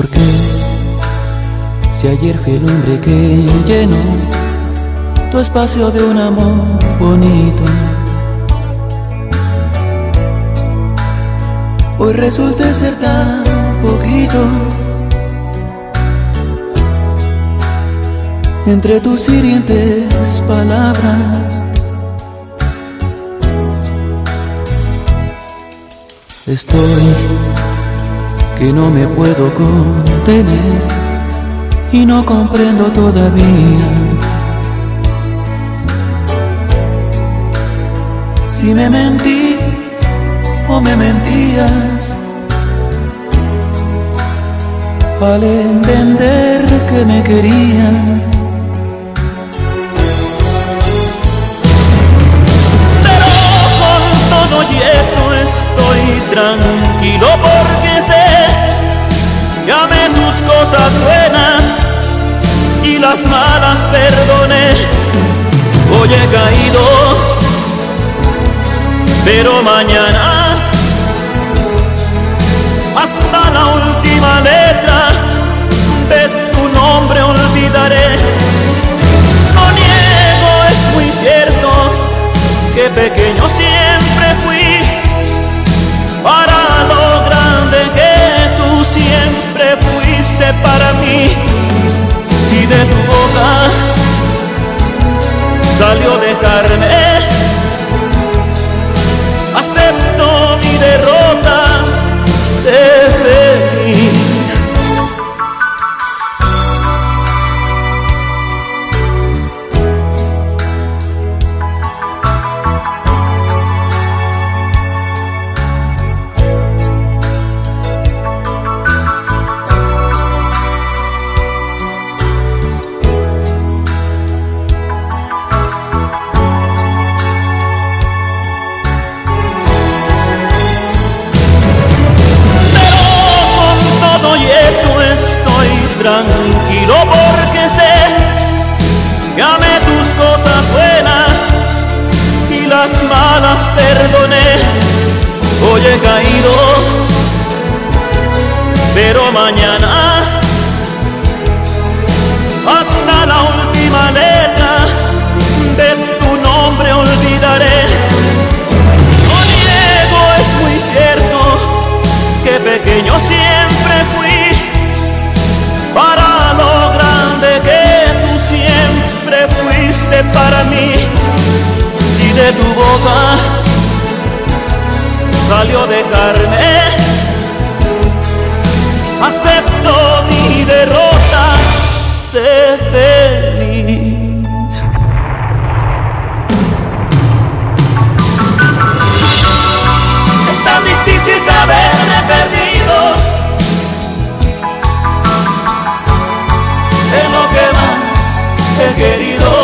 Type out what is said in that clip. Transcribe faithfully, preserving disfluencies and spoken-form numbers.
Porque si ayer fui el hombre que llenó tu espacio de un amor bonito, hoy resulta ser tan poquito. Entre tus hirientes palabras estoy que no me puedo contener y no comprendo todavía si me mentí o me mentías al entender que me querías. Pero con todo y eso estoy tranquilo porque sé que amé tus cosas buenas y las malas perdoné. Hoy he caído, pero mañana hasta la última letra de tu nombre olvidaré. No niego, es muy cierto que pequeño siempre fui para lo grande que tú siempre fuiste para mí. Si de tu boca salió dejarme, acepto mi derrota, sé feliz. Tranquilo porque sé que amé tus cosas buenas y las malas perdoné. Hoy he caído, pero mañana hasta la última letra de tu nombre olvidaré. No niego, es muy cierto que pequeño siempre fui para lo grande que tú siempre fuiste para mí. Si de tu boca salió dejarme, acepto mi derrota, sé feliz. Es tan difícil saberme perdido en lo que más he querido.